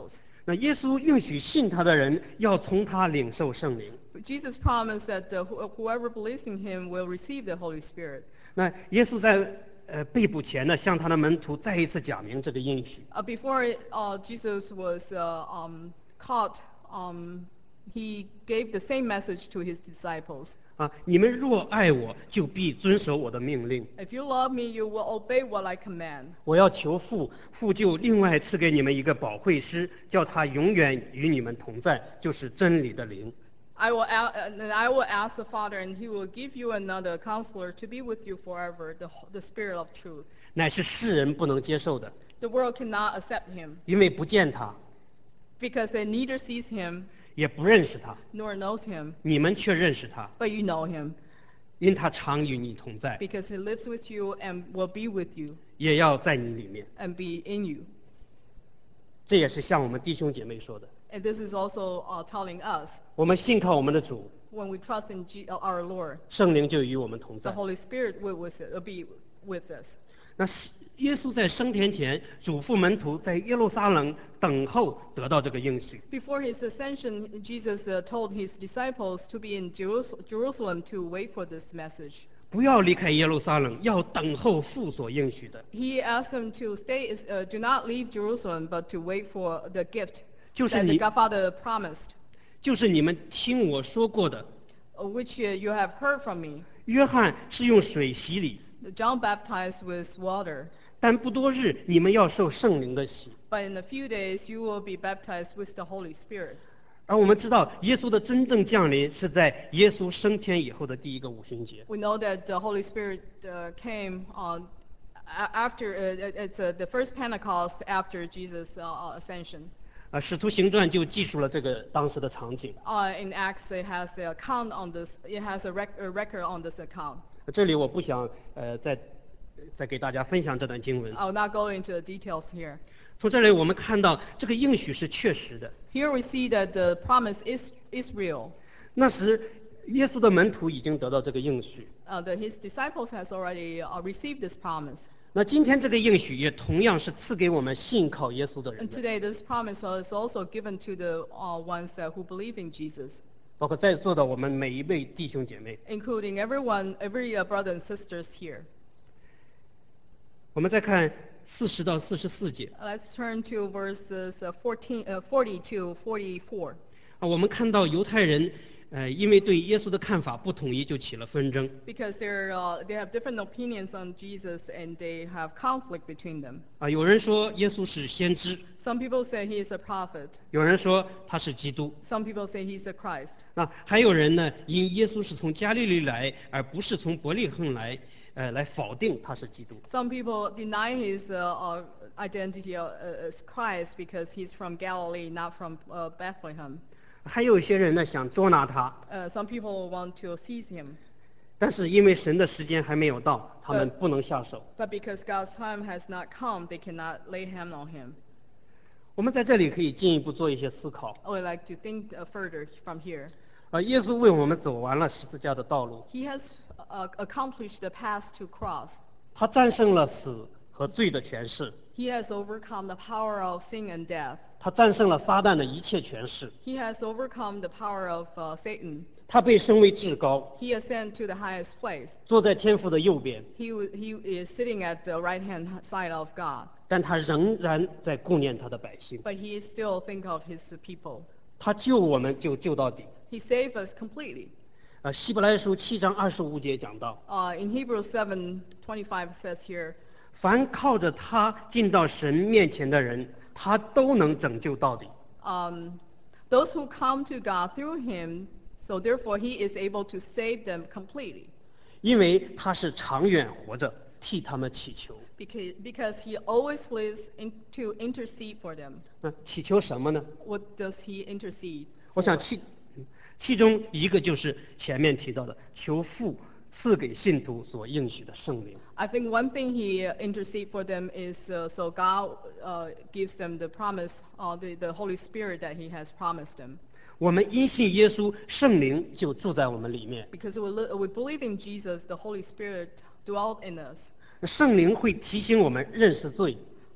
那耶稣应许信他的人要从他领受圣灵。 Jesus promised that uh, who- whoever believes in him will receive the Holy Spirit. 那耶稣在呃被捕前呢，向他的门徒再一次讲明这个应许。 Uh, before uh, Jesus was uh, um, caught, um, he gave the same message to his disciples. 啊，你们若爱我，就必遵守我的命令。 If you love me, you will obey what I command. 我要求父，父就另外赐给你们一个保惠师，叫他永远与你们同在，就是真理的灵。 I will, a- and I will ask the Father, and he will give you another counselor to be with you forever, the, the Spirit of truth. 乃是世人不能接受的， The world cannot accept him 因为不见他， because they neither sees him 也不认识他。 nor knows him, 你们却认识他， but you know him 因他常与你同在， because he lives with you and will be with you 也要在你里面。 and be in you. 这也是向我们弟兄姐妹说的。 And this is also uh, telling us 我们信靠我们的主， when we trust in G- uh, our Lord, 圣灵就与我们同 the 在。 Holy Spirit will, with, will be with us. 那是耶稣在升天前嘱咐门徒在耶路撒冷等候得到这个应许。 Before his ascension, Jesus uh, told his disciples to be in Jerus- Jerusalem to wait for this message. 不要离开耶路撒冷，要等候父所应许的， He asked them to stay, uh, do not leave Jerusalem, but to wait for the gift 就是 that the 你， Godfather promised, 就是你们听我说过的。 uh, which uh, you have heard from me. 约翰是用水洗礼， John baptized with water, 但不多日，你们要受圣灵的洗。 but in a few days you will be baptized with the Holy Spirit. 而我们知道，耶稣的真正降临是在耶稣升天以后的第一个五旬节。 We know that the Holy Spirit uh, came on a- after uh, it's uh, the first Pentecost after Jesus' uh, ascension. 啊，使徒行传就记述了这个当时的场景。 Uh, in Acts, it has the account on this. It has a, rec- a record on this account. 这里我不想呃再再给大家分享这段经文。 I will not go into the details here. 从这里我们看到这个应许是确实的。 Here we see that the promise is is real. 那时耶稣的门徒已经得到这个应许， Uh, that his disciples has already uh, received this promise. 那今天这个应许也同样是赐给我们信靠耶稣的人 And 的， today, this promise is also given to the uh, ones uh, who believe in Jesus, 包括在座的我们每一位弟兄姐妹。 including everyone, every uh, brother and sisters here. 我们再看四十到四十四节 Let's turn to verses uh, fourteen, uh, forty to forty-four. 啊，我们看到犹太人，呃，因为对耶稣的看法不统一，就起了纷争。 Because they're, uh, they have different opinions on Jesus and they have conflict between them. 啊，有人说耶稣是先知， Some people say he is a prophet. 有人说他是基督。 Some people say he's a Christ. 那还有人呢，因耶稣是从加利利来，而不是从伯利恒来，呃，来否定他是基督。 Some people deny his uh, uh, identity uh, as Christ because he's from Galilee, not from uh, Bethlehem. 还有一些人呢想捉拿他， Uh, some people want to seize him. 但是因为神的时间还没有到，他们呃不能下手。 But because God's time has not come, they cannot lay hand on him. 我们在这里可以进一步做一些思考。 I would like to think uh, further from here. 啊，耶稣为我们走完了十字架的道路， He has uh, accomplished the path to cross. 他战胜了死和罪的权势， He has overcome the power of sin and death. 他战胜了撒旦的一切权势， He has overcome the power of uh, Satan. 他被升为至高， He ascended to the highest place. 坐在天父的右边， He, w- he is sitting at the right-hand side of God, 但他仍然在顾念他的百姓。 but he still think of his people. 他救我们就救到底。 He saved us completely. 呃，希伯来书七章二十五节讲到， Uh, in Hebrews seven twenty-five says here, 凡靠着他进到神面前的人，他都能拯救到底。 um, those who come to God through him, so therefore he is able to save them completely, 因为他是长远活着，替他们祈求。 because, because he always lives in, to intercede for them. 那祈求什么呢？ What does he intercede? 我想其其中一个就是前面提到的，求父赐给信徒所应许的圣灵。 I think one thing he uh, intercede for them is uh, so God uh, gives them the promise, uh, the, the Holy Spirit that he has promised them. 我们因信耶稣，圣灵就住在我们里面。 Because we, li- we believe in Jesus, the Holy Spirit dwelt in us. 圣灵会提醒我们认识罪，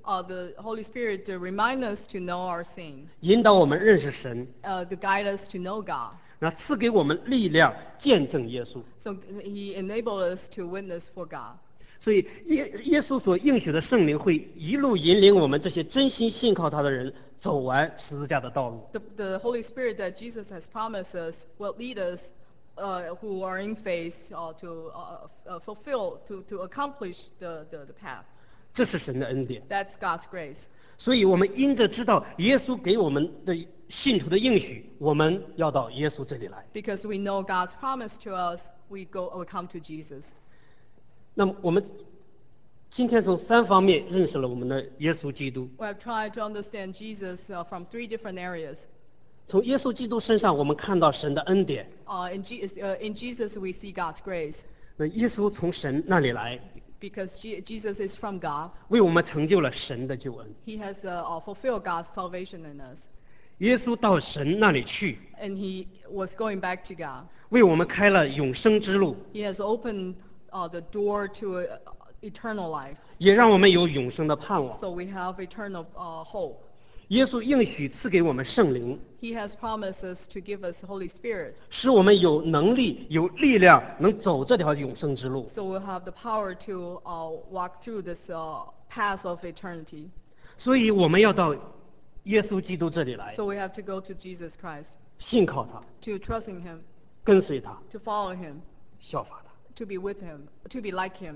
uh, the Holy Spirit to remind us to know our sin, 引导我们认识神， uh, to guide us to know God. 那赐给我们力量见证耶稣。 So he enabled us to witness for God. 所以耶耶稣所应许的圣灵会一路引领我们这些真心信靠他的人走完十字架的道路。 The, the Holy Spirit that Jesus has promised us will lead us uh, who are in faith uh, to uh, uh, fulfill, to, to accomplish the, the, the path. 这是神的恩典。 That's God's grace. 所以我们因着知道耶稣给我们的信徒的应许，我们要到耶稣这里来。 Because we know God's promise to us, we go, we come to Jesus. 那么我们今天从三方面认识了我们的耶稣基督。 We have tried to understand Jesus uh, from three different areas. 从耶稣基督身上，我们看到神的恩典。 Uh, in, Je- uh, in Jesus, we see God's grace 那耶稣从神那里来， because Je- Jesus is from God. 为我们成就了神的救恩。 He has uh, uh, fulfilled God's salvation in us. 耶稣到神那里去， And he was going back to God. 为我们开了永生之路， He has opened uh, the door to uh, eternal life. 也让我们有永生的盼望。 So we have eternal uh, hope. 耶稣应许赐给我们圣灵， He has promised us to give us Holy Spirit. 使我们有能力、有力量，能走这条永生之路。 So we'll have the power to uh, walk through this uh, path of eternity. 所以我们要到耶稣基督这里来， So we have to go to Jesus Christ, 信靠他， to trust in him, 跟随他， to follow him, 效法他。 to be with him, to be like him.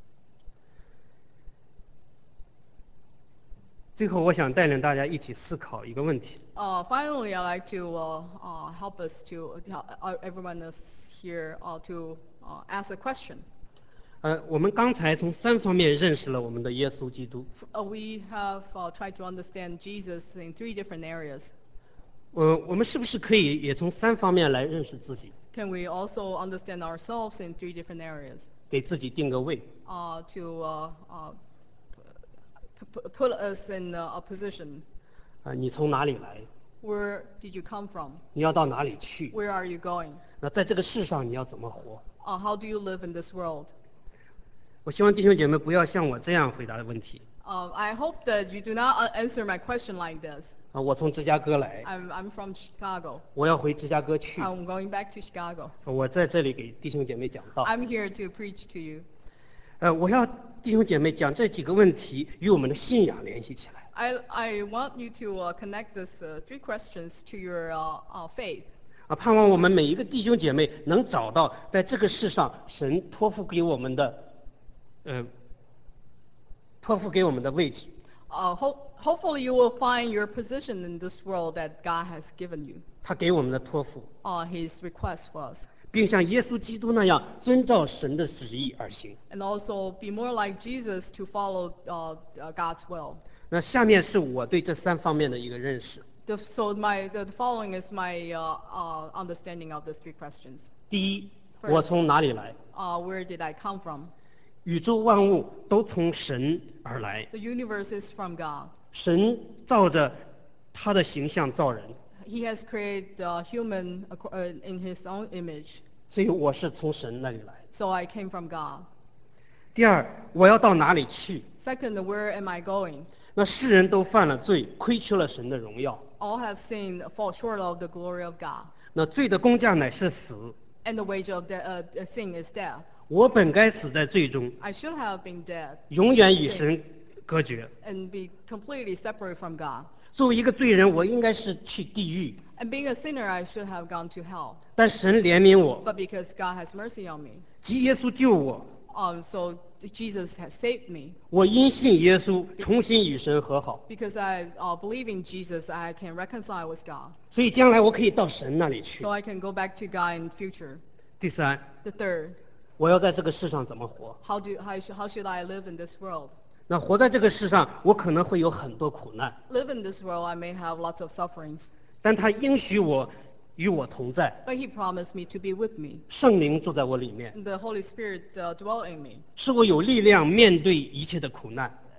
最后，我想带领大家一起思考一个问题： Uh, finally, I'd like to uh, uh, help us to, uh, everyone else here, uh, to uh, ask a question. 呃，我们刚才从三方面认识了我们的耶稣基督。 Uh, we have uh, tried to understand Jesus in three different areas. 呃，我们是不是可以也从三方面来认识自己， Can we also understand ourselves in three different areas? 给自己定个位？ Uh, to uh, uh, p- put us in uh, a position. 啊、你从哪里来？ Where did you come from? 你要到哪里去？ Where are you going? 那在这个世上你要怎么活？ Uh, how do you live in this world? 我希望弟兄姐妹不要像我这样回答问题。 Uh, I hope that you do not uh, answer my question like this. 啊、我从芝加哥来， I'm, I'm from Chicago. 我要回芝加哥去。 I'm going back to Chicago. 我在这里给弟兄姐妹讲道。 I'm here to preach to you. 呃，我要弟兄姐妹讲这几个问题与我们的信仰联系起来。 I, I want you to uh, connect these uh, three questions to your uh, uh, faith. 啊，盼望我们每一个弟兄姐妹能找到在这个世上神托付给我们的，呃，托付给我们的位置。 Uh, hope, hopefully you will find your position in this world that God has given you, 他给我们的托付， uh, His request for us. 并像耶稣基督那样遵照神的旨意而行。 And also be more like Jesus to follow uh, uh, God's will. 那下面是我对这三方面的一个认识。 The, so my, the following is my uh, uh, understanding of these three questions. 第一， First. 我从哪里来？ Uh, where did I come from? 宇宙万物都从神而来， The universe is from God. 神照着他的形象造人， He has created uh, human acco- uh, in His own image. 所以我是从神那里来。 So I came from God. 第二，我要到哪里去？ Second, where am I going? 那世人都犯了罪，亏缺了神的荣耀。 All have sinned, fall short of the glory of God. 那罪的工价乃是死， And the wage of de- uh, uh, sin is death. 我本该死在罪中， I should have been dead 永远与神隔绝。 and be completely separate from God. 作为一个罪人，我应该是去地狱， And being a sinner, I should have gone to hell. 但神怜悯我， But because God has mercy on me, 即耶稣救我， um, so Jesus has saved me. 我因信耶稣重新与神和好， Because I uh, believe in Jesus, I can reconcile with God. 所以将来我可以到神那里去 So。I can go back to God in future. 第三， The third, 我要在这个世上怎么活？ how do how, sh- how should I live in this world? 那活在这个世上，我可能会有很多苦难， Live in this world, I may have lots of sufferings. 但他应许我与我同在， But He promised me to be with me. 圣灵住在我里面， The Holy Spirit uh, dwell in me. 使我有力量面对一切的苦难。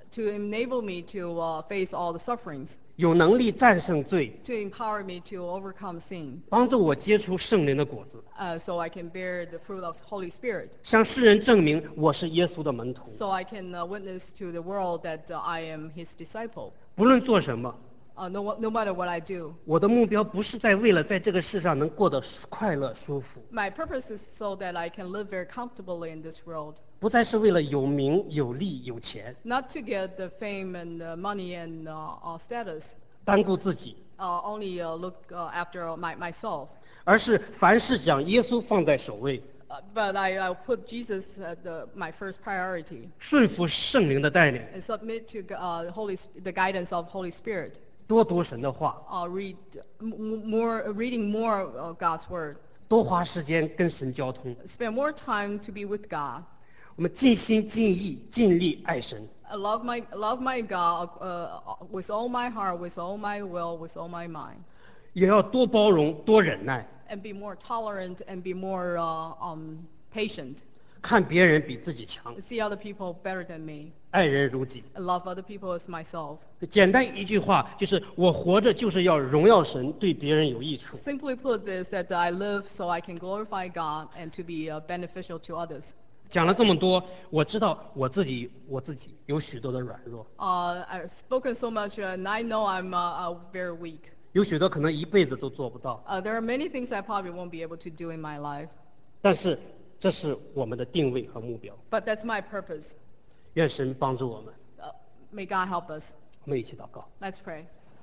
to enable me to uh, face all the sufferings, 有能力战胜罪， to empower me to overcome sin, 帮助我结出圣灵的果子， uh, so I can bear the fruit of Holy Spirit, 向世人证明我是耶稣的门徒。 so I can uh, witness to the world that uh, I am His disciple. 不论做什么， Uh, no, no matter what I do, 我的目标不是在为了在这个世上能过得快乐舒服， my purpose is so that I can live very comfortably in this world, 不再是为了有名有利有钱， not to get the fame and uh, money and uh, uh, status, 单顾自己， uh, only uh, look uh, after my, myself. 而是凡事将耶稣放在首位， Uh, but I, I put Jesus at the, my first priority 顺服圣灵的带领， and submit to uh, Holy, Sp- the guidance of Holy Spirit. 多读神的话， Uh, read m- m- more, reading more of God's word. 多花时间跟神交通。 Spend more time to be with God. 我们尽心尽意尽力爱神， I love my, love my God uh, with all my heart, with all my will, with all my mind. 也要多包容多忍耐， And be more tolerant and be more uh, um, patient. 看别人比自己强， See other people better than me. 爱人如己。 I love other people as myself. 简单一句话就是我活着就是要荣耀神，对别人有益处。 Simply put this, that I live so I can glorify God and to be uh, beneficial to others. 讲了这么多，我知道我自己我自己有许多的软弱， Uh, I've spoken so much and I know I'm uh, uh, very weak. 有许多可能一辈子都做不到， Uh, there are many things I probably won't be able to do in my life. 但是这是我们的定位和目标。 But that's my purpose. 愿神帮助我们， Uh, may God help us. 我们一起祷告。 Let's pray.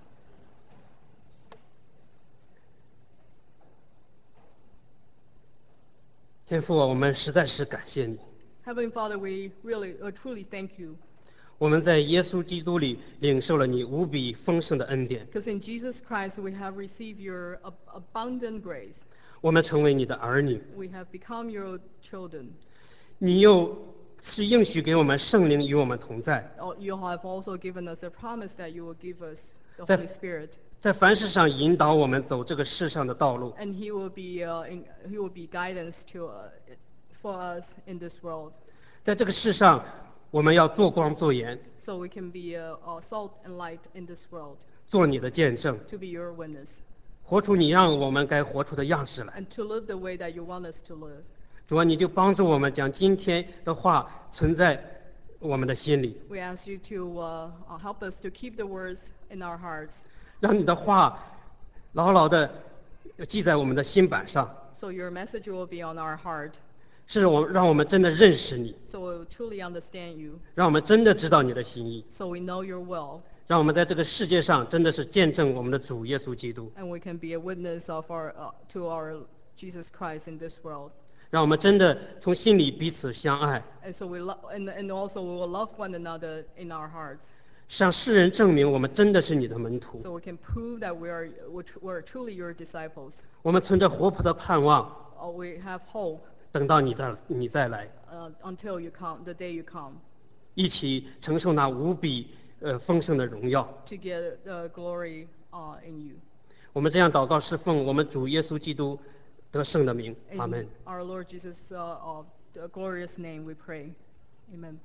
天父啊，我们实在是感谢你， Heavenly Father, we really, uh, truly thank you. 我们在耶稣基督里领受了你无比丰盛的恩典， Because in Jesus Christ we have received your ab- abundant grace. 我们成为你的儿女。 We have become your children. 你又是应许给我们圣灵与我们同在， Uh, You have also given us a promise that you will give us the That- Holy Spirit. 在凡事上引导我们走这个世上的道路。 And He will be, uh, in, He will be guidance to, uh, for us in this world. 在这个世上，我们要做光做盐， So we can be uh, uh, salt and light in this world, 做你的见证， to be your witness, 活出你让我们该活出的样式来。 and to live the way that you want us to live. 主啊，你就帮助我们将今天的话存在我们的心里， We ask you to uh, uh, help us to keep the words in our hearts, 让你的话牢牢的记在我们的心板上， so your message will be on our heart, 是我让我们真的认识你， so we will truly understand you, 让我们真的知道你的心意， so we know your will, 让我们在这个世界上真的是见证我们的主耶稣基督， and we can be a witness of our, uh, to our Jesus Christ in this world. 让我们真的从心里彼此相爱， And so we lo- and, and also we will love one another in our hearts, 向世人证明我们真的是你的门徒。 so we can prove that we are we're, tr- we're truly your disciples. 我们存着活泼的盼望， Uh, we have hope 等到你的你再来， uh, until you come, the day you come, 一起承受那无比呃丰盛的荣耀。 to get the glory uh, in you. 我们这样祷告，是奉我们主耶稣基督得胜的名，阿 In 门。 our Lord Jesus' uh, uh, the glorious name we pray. Amen.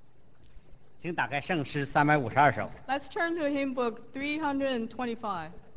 请打开圣诗三百五十二首。 Let's turn to hymn book three hundred twenty-five.